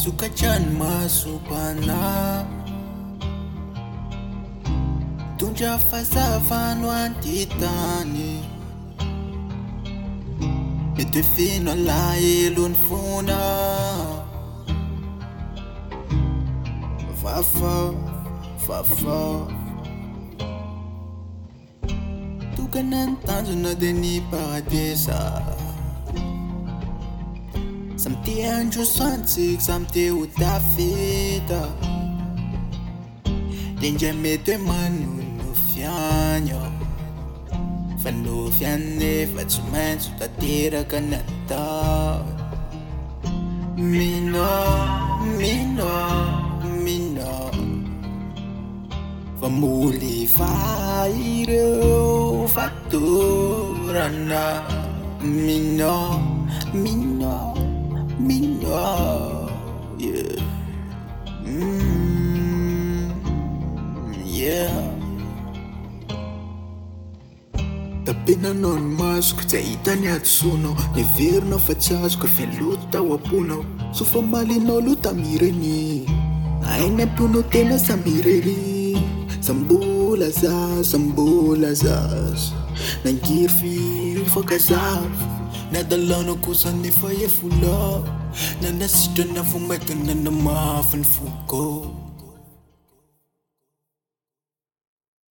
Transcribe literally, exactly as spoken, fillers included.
sokatran masopana tondra fahazavano anty-tany mety hoe feno alahelo ny fona vafa vafa tokana ny tanjona dia ny paradisa samy te androso antsika samy te ho tafita dia indray mety hoe manonofy any fa nofy any nefa tsy maintsy ho tanteraka ny atao mino mino mino fa moly fa ireo fatorana mino mino mino yeah mm, yeah tapenanao ny masoko tsy ahitany adosonao neverina fa tsy azoko fialoto tao amponao so fa malinao loha tamireny ainy amponao tena samirery sambola za sambola zazo nangiry firy fakazavo nadalana kosa nefa efolao nanasitrana vomaikana na mafy ny foko